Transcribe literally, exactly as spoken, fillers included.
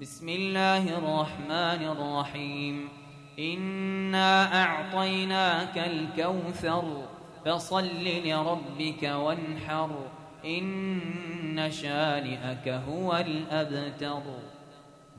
بسم الله الرحمن الرحيم إنا أعطيناك الكوثر فصل لربك وانحر إن شانئك هو الأبتر.